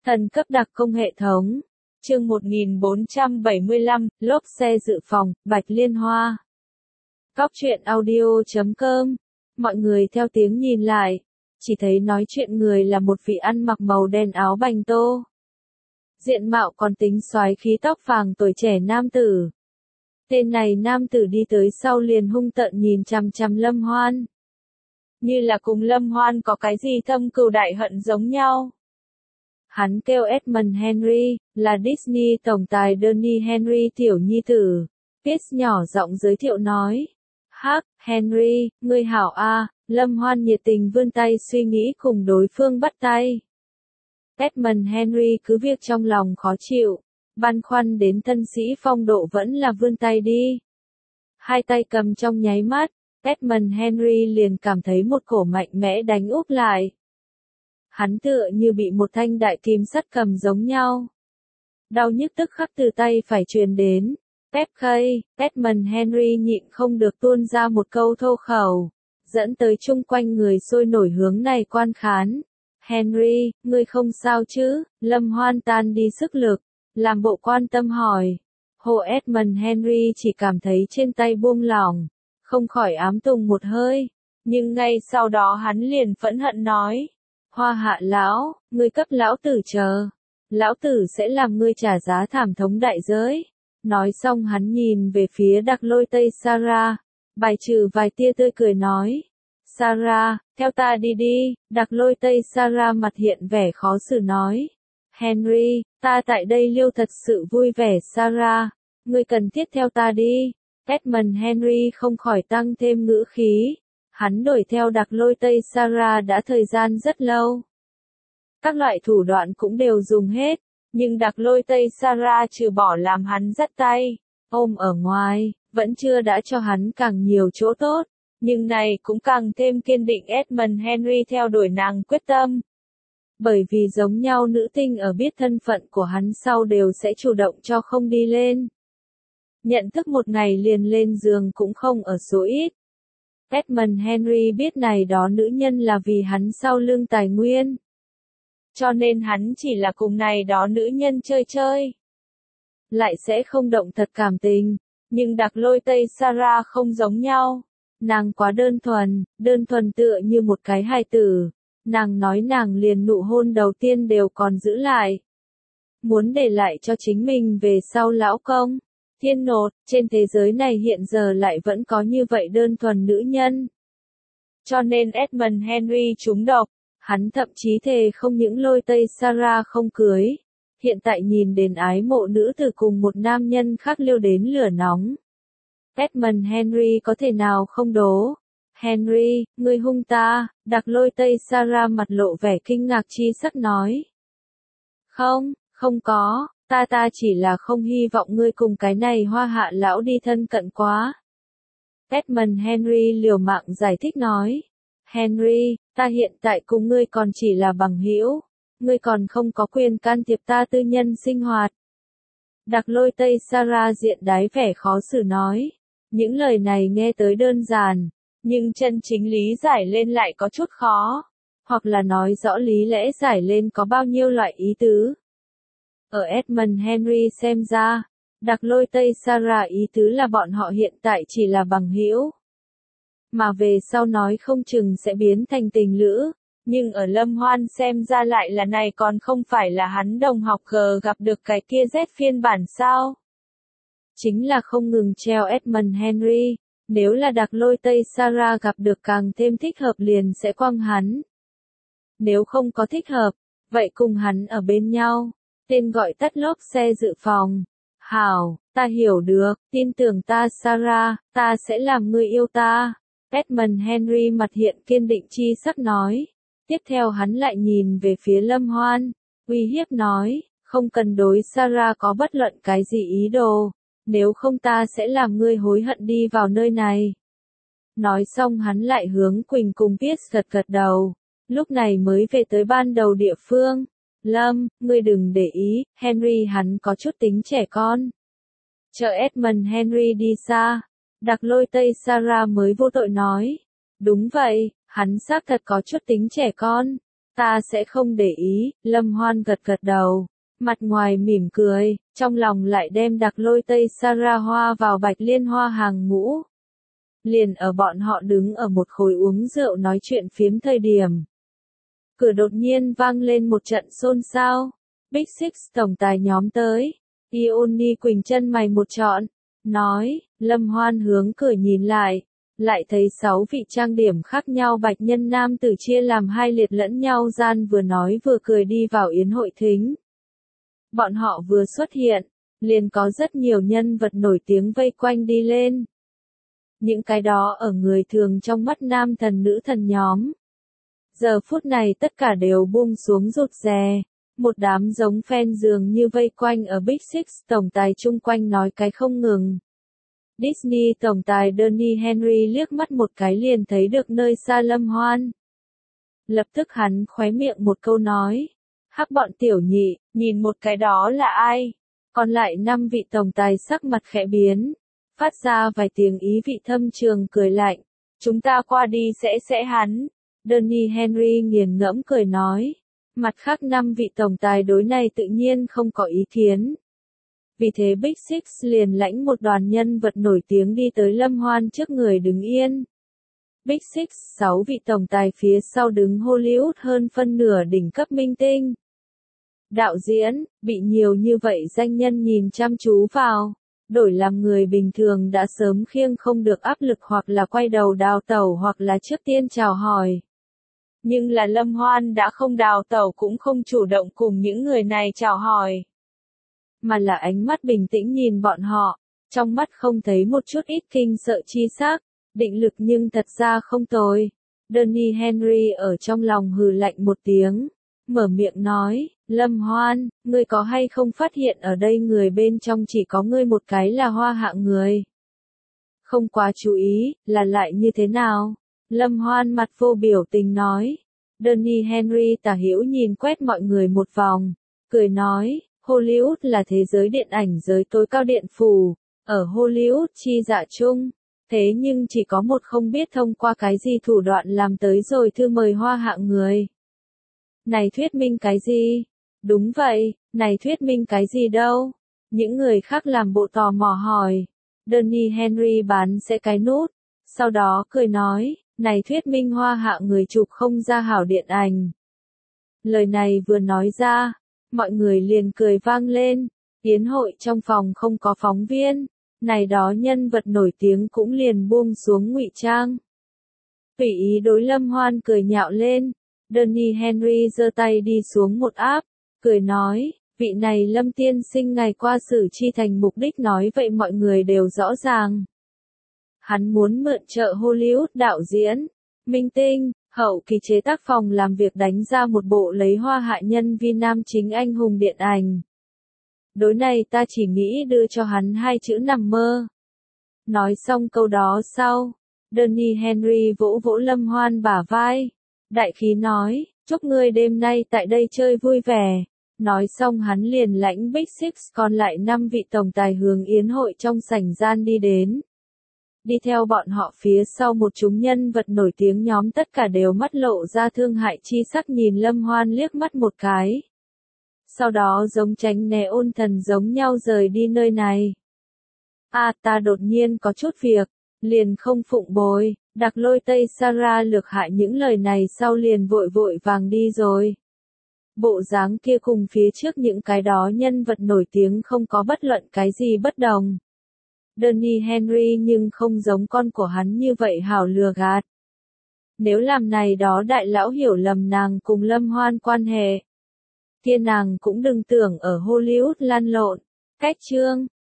Thần cấp đặc công hệ thống. Chương 1475, lốp xe dự phòng, Bạch Liên Hoa. Cóc truyện audio.com. Mọi người theo tiếng nhìn lại, chỉ thấy nói chuyện người là một vị ăn mặc màu đen áo bành tô. Diện mạo còn tính soái khí, tóc vàng, tuổi trẻ nam tử. Tên này nam tử đi tới sau liền hung tợn nhìn chằm chằm Lâm Hoan. Như là cùng Lâm Hoan có cái gì thâm cừu đại hận giống nhau. Hắn kêu Edmund Henry, là Disney tổng tài Donnie Henry tiểu nhi tử. Pitts nhỏ giọng giới thiệu nói. Hắc, Henry, ngươi hảo a. Lâm Hoan nhiệt tình vươn tay suy nghĩ cùng đối phương bắt tay. Edmund Henry cứ việc trong lòng khó chịu, băn khoăn đến thân sĩ phong độ vẫn là vươn tay đi. Hai tay cầm trong nháy mắt, Edmund Henry liền cảm thấy một cổ mạnh mẽ đánh úp lại. Hắn tựa như bị một thanh đại kim sắt cầm giống nhau. Đau nhức tức khắc từ tay phải truyền đến. Edmund Henry nhịn không được tuôn ra một câu thô khẩu, dẫn tới chung quanh người sôi nổi hướng này quan khán. Henry, ngươi không sao chứ? Lâm Hoan tan đi sức lực, làm bộ quan tâm hỏi. Hồ Edmund Henry chỉ cảm thấy trên tay buông lỏng, không khỏi ám tùng một hơi, nhưng ngay sau đó hắn liền phẫn hận nói. Hoa Hạ lão, ngươi cấp lão tử chờ. Lão tử sẽ làm ngươi trả giá thảm thống đại giới. Nói xong hắn nhìn về phía Đặc Lôi Tây Sarah, bài trừ vài tia tươi cười nói. Sarah, theo ta đi đi. Đặc Lôi Tây Sarah mặt hiện vẻ khó xử nói. Henry, ta tại đây liêu thật sự vui vẻ. Sarah, ngươi cần thiết theo ta đi. Edmund Henry không khỏi tăng thêm ngữ khí. Hắn đuổi theo Đặc Lôi Tây Sarah đã thời gian rất lâu. Các loại thủ đoạn cũng đều dùng hết, nhưng Đặc Lôi Tây Sarah trừ bỏ làm hắn dắt tay, ôm ở ngoài, vẫn chưa đã cho hắn càng nhiều chỗ tốt, nhưng này cũng càng thêm kiên định Edmund Henry theo đuổi nàng quyết tâm. Bởi vì giống nhau nữ tinh ở biết thân phận của hắn sau đều sẽ chủ động cho không đi lên. Nhận thức một ngày liền lên giường cũng không ở số ít. Edmund Henry biết này đó nữ nhân là vì hắn sau lưng tài nguyên. Cho nên hắn chỉ là cùng này đó nữ nhân chơi chơi. Lại sẽ không động thật cảm tình. Nhưng Đặc Lôi Tây Sarah không giống nhau. Nàng quá đơn thuần tựa như một cái hài tử. Nàng nói nàng liền nụ hôn đầu tiên đều còn giữ lại. Muốn để lại cho chính mình về sau lão công. Thiên nột, trên thế giới này hiện giờ lại vẫn có như vậy đơn thuần nữ nhân. Cho nên Edmund Henry trúng độc, hắn thậm chí thề không những Lôi Tây Sarah không cưới. Hiện tại nhìn đến ái mộ nữ tử cùng một nam nhân khác liêu đến lửa nóng. Edmund Henry có thể nào không đố. Henry, ngươi hung ta. Đặc Lôi Tây Sarah mặt lộ vẻ kinh ngạc chi sắc nói. Không có. Ta chỉ là không hy vọng ngươi cùng cái này Hoa Hạ lão đi thân cận quá. Edmund Henry liều mạng giải thích nói. Henry, ta hiện tại cùng ngươi còn chỉ là bằng hữu, ngươi còn không có quyền can thiệp ta tư nhân sinh hoạt. Đặc Lôi Tây Sarah diện đái vẻ khó xử nói. Những lời này nghe tới đơn giản, nhưng chân chính lý giải lên lại có chút khó, hoặc là nói rõ lý lẽ giải lên có bao nhiêu loại ý tứ. Ở Edmund Henry xem ra, Đặc Lôi Tây Sarah ý tứ là bọn họ hiện tại chỉ là bằng hữu, mà về sau nói không chừng sẽ biến thành tình lữ, nhưng ở Lâm Hoan xem ra lại là này còn không phải là hắn đồng học G gặp được cái kia Z phiên bản sao. Chính là không ngừng treo Edmund Henry, nếu là Đặc Lôi Tây Sarah gặp được càng thêm thích hợp liền sẽ quăng hắn. Nếu không có thích hợp, vậy cùng hắn ở bên nhau. Tên gọi tắt lốp xe dự phòng. Hảo, ta hiểu được, tin tưởng ta Sarah, ta sẽ làm ngươi yêu ta. Edmund Henry mặt hiện kiên định chi sắc nói. Tiếp theo hắn lại nhìn về phía Lâm Hoan, uy hiếp nói, không cần đối Sarah có bất luận cái gì ý đồ, nếu không ta sẽ làm ngươi hối hận đi vào nơi này. Nói xong hắn lại hướng Quỳnh cùng Pierce gật đầu, lúc này mới về tới ban đầu địa phương. Lâm, ngươi đừng để ý, Henry hắn có chút tính trẻ con. Chờ Edmund Henry đi xa, Đặc Lôi Tây Sarah mới vô tội nói. Đúng vậy, hắn xác thật có chút tính trẻ con. Ta sẽ không để ý, Lâm Hoan gật gật đầu. Mặt ngoài mỉm cười, trong lòng lại đem Đặc Lôi Tây Sara Hoa vào Bạch Liên Hoa hàng ngũ. Liền ở bọn họ đứng ở một khối uống rượu nói chuyện phiếm thời điểm. Cửa đột nhiên vang lên một trận xôn xao. Big Six tổng tài nhóm tới. Ioni Quỳnh chân mày một trọn, nói, Lâm Hoan hướng cửa nhìn lại thấy 6 vị trang điểm khác nhau bạch nhân nam tử chia làm hai liệt lẫn nhau gian vừa nói vừa cười đi vào yến hội thính. Bọn họ vừa xuất hiện, liền có rất nhiều nhân vật nổi tiếng vây quanh đi lên. Những cái đó ở người thường trong mắt nam thần nữ thần nhóm. Giờ phút này tất cả đều buông xuống rụt rè. Một đám giống fan dường như vây quanh ở Big Six tổng tài chung quanh nói cái không ngừng. Disney tổng tài Donny Henry liếc mắt một cái liền thấy được nơi xa Lâm Hoan. Lập tức hắn khóe miệng một câu nói. Hắc bọn tiểu nhị, nhìn một cái đó là ai? Còn lại 5 vị tổng tài sắc mặt khẽ biến. Phát ra vài tiếng ý vị thâm trường cười lạnh. Chúng ta qua đi sẽ hắn. Donny Henry nghiền ngẫm cười nói. Mặt khác 5 vị tổng tài đối này tự nhiên không có ý kiến. Vì thế Big Six liền lãnh một đoàn nhân vật nổi tiếng đi tới Lâm Hoan trước người đứng yên. Big Six 6 vị tổng tài phía sau đứng Hollywood hơn phân nửa đỉnh cấp minh tinh. Đạo diễn, bị nhiều như vậy danh nhân nhìn chăm chú vào. Đổi làm người bình thường đã sớm khiêng không được áp lực hoặc là quay đầu đào tẩu hoặc là trước tiên chào hỏi. Nhưng là Lâm Hoan đã không đào tẩu cũng không chủ động cùng những người này chào hỏi. Mà là ánh mắt bình tĩnh nhìn bọn họ, trong mắt không thấy một chút ít kinh sợ chi sắc, định lực nhưng thật ra không tồi. Donny Henry ở trong lòng hừ lạnh một tiếng, mở miệng nói, Lâm Hoan, ngươi có hay không phát hiện ở đây người bên trong chỉ có ngươi một cái là hoa hạ người. Không quá chú ý, là lại như thế nào? Lâm Hoan mặt vô biểu tình nói. Donny Henry tả hữu nhìn quét mọi người một vòng, cười nói, Hollywood là thế giới điện ảnh giới tối cao điện phủ, ở Hollywood chi dạ chung, thế nhưng chỉ có một không biết thông qua cái gì thủ đoạn làm tới rồi thư mời hoa hạ người. Này thuyết minh cái gì? Đúng vậy, này thuyết minh cái gì đâu? Những người khác làm bộ tò mò hỏi. Donny Henry bán sẽ cái nút, sau đó cười nói, này thuyết minh hoa hạ người chụp không ra hảo điện ảnh. Lời này vừa nói ra, mọi người liền cười vang lên, yến hội trong phòng không có phóng viên, này đó nhân vật nổi tiếng cũng liền buông xuống ngụy trang. Tùy ý đối Lâm Hoan cười nhạo lên, Donny Henry giơ tay đi xuống một áp, cười nói, vị này Lâm tiên sinh ngày qua xử chi thành mục đích nói vậy mọi người đều rõ ràng. Hắn muốn mượn trợ Hollywood đạo diễn, minh tinh, hậu kỳ chế tác phòng làm việc đánh ra một bộ lấy hoa hạ nhân vi nam chính anh hùng điện ảnh. Đối này ta chỉ nghĩ đưa cho hắn 2 chữ nằm mơ. Nói xong câu đó sau, Donny Henry vỗ vỗ Lâm Hoan bả vai. Đại khí nói, chúc ngươi đêm nay tại đây chơi vui vẻ. Nói xong hắn liền lãnh Big Six còn lại 5 vị tổng tài hướng yến hội trong sảnh gian đi đến. Đi theo bọn họ phía sau một chúng nhân vật nổi tiếng nhóm tất cả đều mắt lộ ra thương hại chi sắc nhìn Lâm Hoan liếc mắt một cái. Sau đó giống tránh né ôn thần giống nhau rời đi nơi này. Ta đột nhiên có chút việc, liền không phụng bồi, Đặc Lôi Tây Sara lược hại những lời này sau liền vội vội vàng đi rồi. Bộ dáng kia cùng phía trước những cái đó nhân vật nổi tiếng không có bất luận cái gì bất đồng. Donny Henry nhưng không giống con của hắn như vậy hảo lừa gạt. Nếu làm này đó đại lão hiểu lầm nàng cùng Lâm Hoan quan hệ, kia nàng cũng đừng tưởng ở Hollywood lăn lộn. Cách chương